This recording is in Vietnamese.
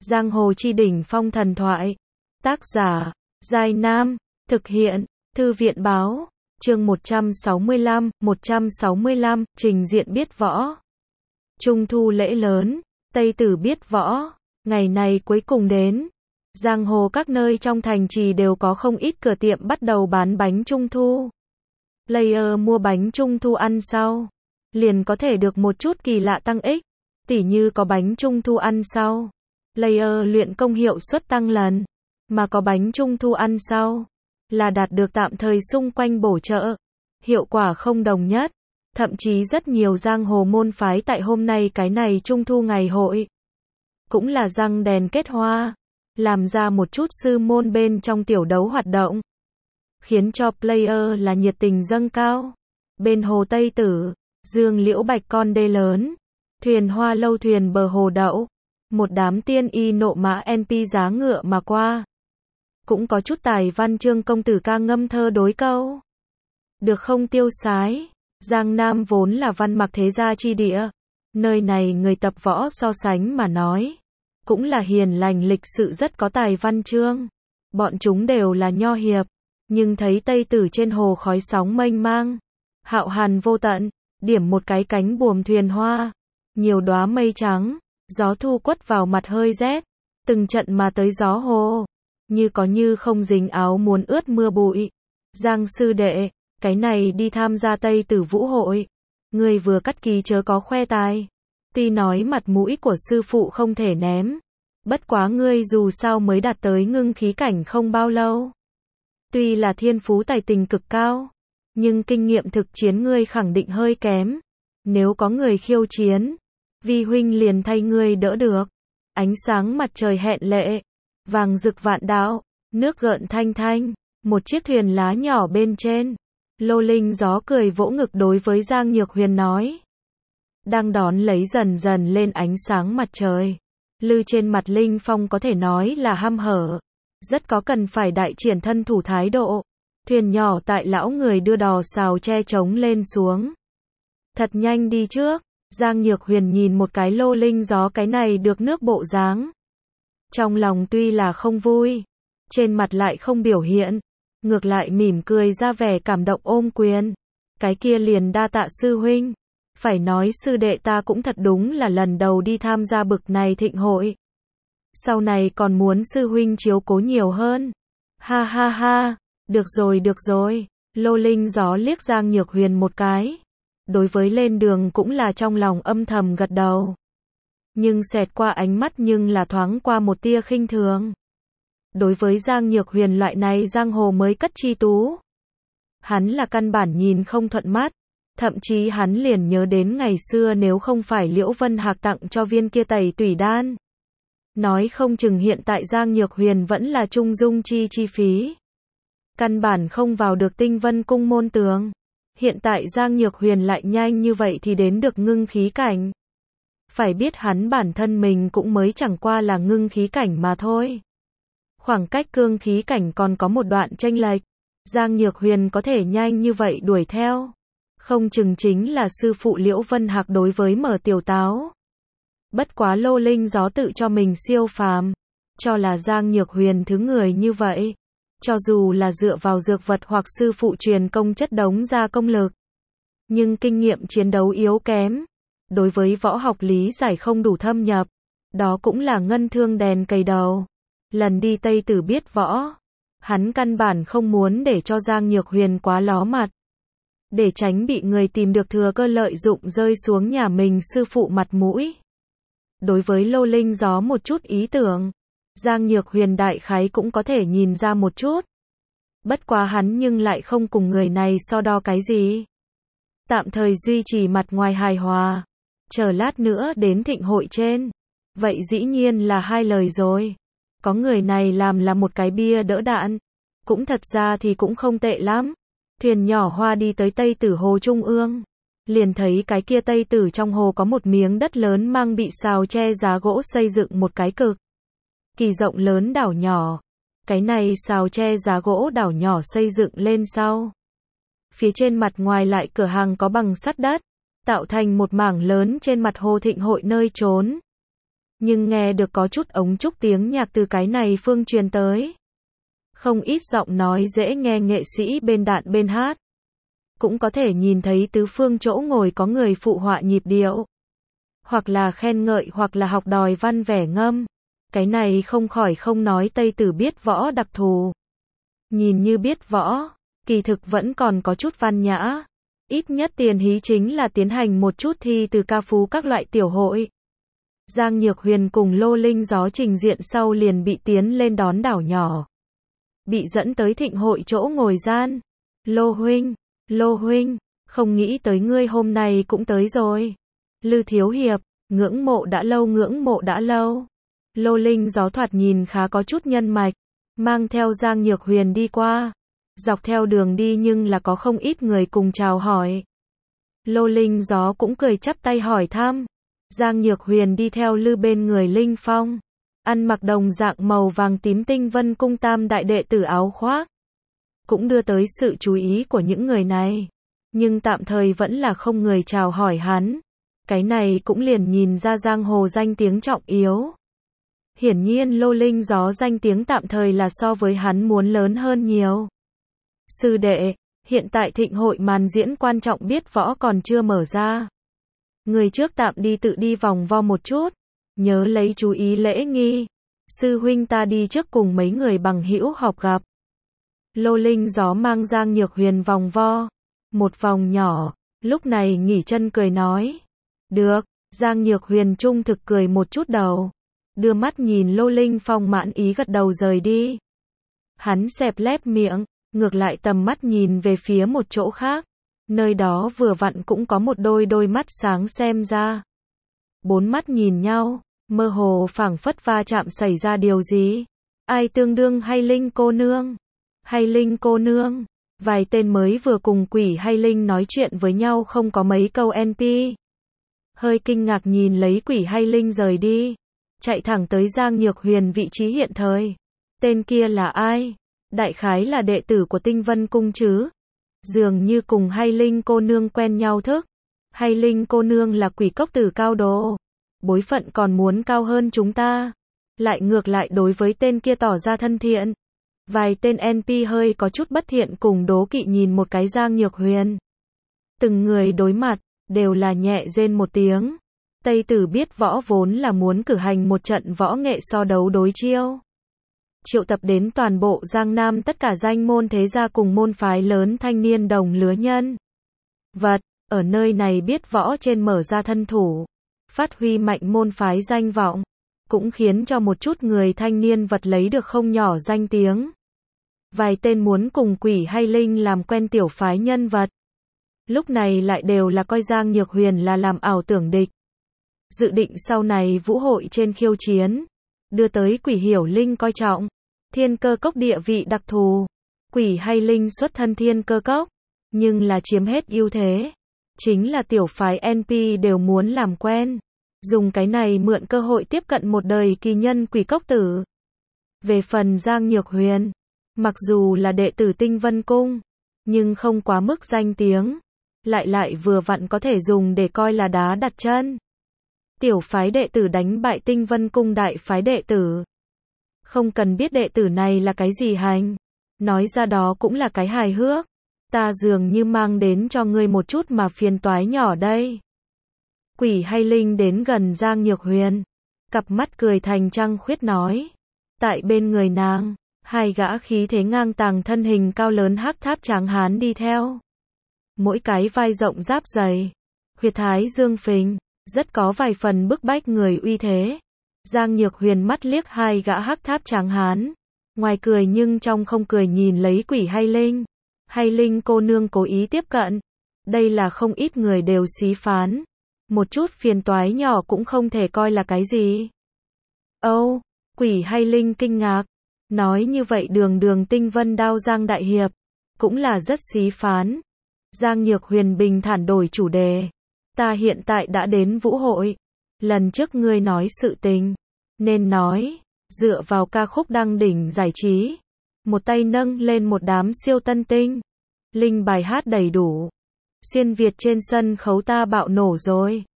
Giang hồ chi đỉnh phong thần thoại. Tác giả, Giai Nam. Thực hiện, Thư viện báo. Chương 165, trình diện biết võ. Trung thu lễ lớn, Tây Tử biết võ. Ngày này cuối cùng đến. Giang hồ các nơi trong thành trì đều có không ít cửa tiệm bắt đầu bán bánh trung thu. Player mua bánh trung thu ăn sau, liền có thể được một chút kỳ lạ tăng ích. Tỉ như có bánh trung thu ăn sau, player luyện công hiệu suất tăng lần. Mà có bánh trung thu ăn sau, là đạt được tạm thời xung quanh bổ trợ. Hiệu quả không đồng nhất. Thậm chí rất nhiều giang hồ môn phái tại hôm nay cái này trung thu ngày hội, cũng là răng đèn kết hoa, làm ra một chút sư môn bên trong tiểu đấu hoạt động, khiến cho player là nhiệt tình dâng cao. Bên hồ Tây Tử, dương liễu bạch con đê lớn, thuyền hoa lâu thuyền bờ hồ đậu, một đám tiên y nộ mã NP giá ngựa mà qua. Cũng có chút tài văn chương công tử ca ngâm thơ đối câu. Được không tiêu sái, Giang Nam vốn là văn mặc thế gia chi địa. Nơi này người tập võ so sánh mà nói, cũng là hiền lành lịch sự rất có tài văn chương. Bọn chúng đều là nho hiệp, nhưng thấy Tây Tử trên hồ khói sóng mênh mang, hạo hàn vô tận, điểm một cái cánh buồm thuyền hoa, nhiều đóa mây trắng, gió thu quất vào mặt hơi rét, từng trận mà tới gió hồ, như có như không dính áo muốn ướt mưa bụi. Giang sư đệ, cái này đi tham gia Tây Tử vũ hội, ngươi vừa cắt ký chớ có khoe tài. Tuy nói mặt mũi của sư phụ không thể ném, bất quá ngươi dù sao mới đạt tới ngưng khí cảnh không bao lâu. Tuy là thiên phú tài tình cực cao, nhưng kinh nghiệm thực chiến ngươi khẳng định hơi kém. Nếu có người khiêu chiến, vi huynh liền thay ngươi đỡ được. Ánh sáng mặt trời hẹn lệ, vàng rực vạn đạo, nước gợn thanh thanh, một chiếc thuyền lá nhỏ bên trên. Lô Linh gió cười vỗ ngực đối với Giang Nhược Huyền nói. Đang đón lấy dần dần lên ánh sáng mặt trời. Lư trên mặt Linh Phong có thể nói là hăm hở. Rất có cần phải đại triển thân thủ thái độ. Thuyền nhỏ tại lão người đưa đò xào che trống lên xuống. Thật nhanh đi trước. Giang Nhược Huyền nhìn một cái Lô Linh gió cái này được nước bộ dáng. Trong lòng tuy là không vui, trên mặt lại không biểu hiện. Ngược lại mỉm cười ra vẻ cảm động ôm quyền. Cái kia liền đa tạ sư huynh. Phải nói sư đệ ta cũng thật đúng là lần đầu đi tham gia bực này thịnh hội. Sau này còn muốn sư huynh chiếu cố nhiều hơn. Ha ha ha, được rồi. Lô Linh gió liếc Giang Nhược Huyền một cái. Đối với lên đường cũng là trong lòng âm thầm gật đầu. Nhưng xẹt qua ánh mắt nhưng là thoáng qua một tia khinh thường. Đối với Giang Nhược Huyền loại này giang hồ mới cất chi tú, hắn là căn bản nhìn không thuận mắt. Thậm chí hắn liền nhớ đến ngày xưa nếu không phải Liễu Vân Hạc tặng cho viên kia tẩy tủy đan, nói không chừng hiện tại Giang Nhược Huyền vẫn là trung dung chi phí. Căn bản không vào được Tinh Vân Cung môn tường. Hiện tại Giang Nhược Huyền lại nhanh như vậy thì đến được ngưng khí cảnh. Phải biết hắn bản thân mình cũng mới chẳng qua là ngưng khí cảnh mà thôi. Khoảng cách cương khí cảnh còn có một đoạn chênh lệch. Giang Nhược Huyền có thể nhanh như vậy đuổi theo, không chừng chính là sư phụ Liễu Vân Hạc đối với Mở Tiểu Táo. Bất quá Lô Linh gió tự cho mình siêu phàm, cho là Giang Nhược Huyền thứ người như vậy, cho dù là dựa vào dược vật hoặc sư phụ truyền công chất đống ra công lực, nhưng kinh nghiệm chiến đấu yếu kém, đối với võ học lý giải không đủ thâm nhập, đó cũng là ngân thương đèn cầy đầu. Lần đi Tây Tử biết võ, hắn căn bản không muốn để cho Giang Nhược Huyền quá ló mặt, để tránh bị người tìm được thừa cơ lợi dụng rơi xuống nhà mình sư phụ mặt mũi. Đối với Lô Linh gió một chút ý tưởng, Giang Nhược Huyền đại khái cũng có thể nhìn ra một chút. Bất quá hắn nhưng lại không cùng người này so đo cái gì. Tạm thời duy trì mặt ngoài hài hòa, chờ lát nữa đến thịnh hội trên, vậy dĩ nhiên là hai lời rồi. Có người này làm là một cái bia đỡ đạn, cũng thật ra thì cũng không tệ lắm. Thuyền nhỏ hoa đi tới Tây Tử hồ trung ương, liền thấy cái kia Tây Tử trong hồ có một miếng đất lớn mang bị xào che giá gỗ xây dựng một cái cực kỳ rộng lớn đảo nhỏ. Cái này xào che giá gỗ đảo nhỏ xây dựng lên sau, phía trên mặt ngoài lại cửa hàng có bằng sắt đất, tạo thành một mảng lớn trên mặt hồ thịnh hội nơi trốn. nhưng nghe được có chút ống trúc tiếng nhạc từ cái này phương truyền tới. Không ít giọng nói dễ nghe nghệ sĩ bên đạn bên hát. Cũng có thể nhìn thấy tứ phương chỗ ngồi có người phụ họa nhịp điệu. Hoặc là khen ngợi hoặc là học đòi văn vẻ ngâm. Cái này không khỏi không nói Tây Tử biết võ đặc thù. Nhìn như biết võ, kỳ thực vẫn còn có chút văn nhã. Ít nhất tiền hí chính là tiến hành một chút thi từ ca phú các loại tiểu hội. Giang Nhược Huyền cùng Lô Linh Gió trình diện sau liền bị tiến lên đón đảo nhỏ. Bị dẫn tới thịnh hội chỗ ngồi gian. Lô huynh, không nghĩ tới ngươi hôm nay cũng tới rồi. Lư thiếu hiệp, ngưỡng mộ đã lâu. Lô Linh Gió thoạt nhìn khá có chút nhân mạch, mang theo Giang Nhược Huyền đi qua. Dọc theo đường đi nhưng là có không ít người cùng chào hỏi. Lô Linh Gió cũng cười chắp tay hỏi thăm. Giang Nhược Huyền đi theo Lư bên người Linh Phong, ăn mặc đồng dạng màu vàng tím Tinh Vân Cung tam đại đệ tử áo khoác. Cũng đưa tới sự chú ý của những người này. Nhưng tạm thời vẫn là không người chào hỏi hắn. Cái này cũng liền nhìn ra giang hồ danh tiếng trọng yếu. Hiển nhiên Lô Linh Gió danh tiếng tạm thời là so với hắn muốn lớn hơn nhiều. Sư đệ, hiện tại thịnh hội màn diễn quan trọng biết võ còn chưa mở ra. Người trước tạm đi tự đi vòng vo một chút. Nhớ lấy chú ý lễ nghi. Sư huynh ta đi trước cùng mấy người bằng hữu họp gặp. Lô Linh Gió mang Giang Nhược Huyền vòng vo. Một vòng nhỏ, lúc này nghỉ chân cười nói. Được, Giang Nhược Huyền trung thực cười một chút đầu. Đưa mắt nhìn Lô Linh Phong mãn ý gật đầu rời đi. Hắn xẹp lép miệng, ngược lại tầm mắt nhìn về phía một chỗ khác. Nơi đó vừa vặn cũng có một đôi mắt sáng xem ra. Bốn mắt nhìn nhau, mơ hồ phảng phất va chạm xảy ra điều gì. Ai tương đương hay Linh cô nương? Hay Linh cô nương? Vài tên mới vừa cùng Quỷ hay Linh nói chuyện với nhau không có mấy câu NP. Hơi kinh ngạc nhìn lấy Quỷ hay Linh rời đi. Chạy thẳng tới Giang Nhược Huyền vị trí hiện thời. Tên kia là ai? Đại khái là đệ tử của Tinh Vân Cung chứ? Dường như cùng hay Linh cô nương quen nhau thức. Hay Linh cô nương là Quỷ cốc tử cao đồ. Bối phận còn muốn cao hơn chúng ta. Lại ngược lại đối với tên kia tỏ ra thân thiện. Vài tên NP hơi có chút bất thiện cùng đố kỵ nhìn một cái Giang Nhược Huyền. Từng người đối mặt, đều là nhẹ rên một tiếng. Tây Tử biết võ vốn là muốn cử hành một trận võ nghệ so đấu đối chiêu. Triệu tập đến toàn bộ Giang Nam tất cả danh môn thế gia cùng môn phái lớn thanh niên đồng lứa nhân vật, ở nơi này biết võ trên mở ra thân thủ, phát huy mạnh môn phái danh vọng, cũng khiến cho một chút người thanh niên vật lấy được không nhỏ danh tiếng. Vài tên muốn cùng Quỷ hay Linh làm quen tiểu phái nhân vật, lúc này lại đều là coi Giang Nhược Huyền là làm ảo tưởng địch. Dự định sau này vũ hội trên khiêu chiến, đưa tới Quỷ Hiểu Linh coi trọng. Thiên Cơ Cốc địa vị đặc thù. Quỷ hay Linh xuất thân Thiên Cơ Cốc, nhưng là chiếm hết ưu thế. Chính là tiểu phái NP đều muốn làm quen. Dùng cái này mượn cơ hội tiếp cận một đời kỳ nhân Quỷ Cốc tử. Về phần Giang Nhược Huyền, mặc dù là đệ tử Tinh Vân Cung, nhưng không quá mức danh tiếng. Lại vừa vặn có thể dùng để coi là đá đặt chân. Tiểu phái đệ tử đánh bại Tinh Vân Cung đại phái đệ tử. Không cần biết đệ tử này là cái gì hành. Nói ra đó cũng là cái hài hước. Ta dường như mang đến cho ngươi một chút mà phiền toái nhỏ đây. Quỷ hay Linh đến gần Giang Nhược Huyền. Cặp mắt cười thành trăng khuyết nói. Tại bên người nàng, hai gã khí thế ngang tàng thân hình cao lớn hắc tháp tráng hán đi theo. Mỗi cái vai rộng giáp dày. Huyệt thái dương phình. Rất có vài phần bức bách người uy thế. Giang Nhược Huyền mắt liếc hai gã hắc tháp tráng hán. Ngoài cười nhưng trong không cười nhìn lấy Quỷ hay Linh. Hay Linh cô nương cố ý tiếp cận. Đây là không ít người đều xí phán. Một chút phiền toái nhỏ cũng không thể coi là cái gì. Âu, Quỷ hay Linh kinh ngạc. Nói như vậy đường Tinh Vân Đao Giang Đại Hiệp. Cũng là rất xí phán. Giang Nhược Huyền bình thản đổi chủ đề. Ta hiện tại đã đến vũ hội. Lần trước ngươi nói sự tình. Nên nói. Dựa vào ca khúc đăng đỉnh giải trí. Một tay nâng lên một đám siêu tân tinh. Linh bài hát đầy đủ. Xuyên Việt trên sân khấu ta bạo nổ rồi.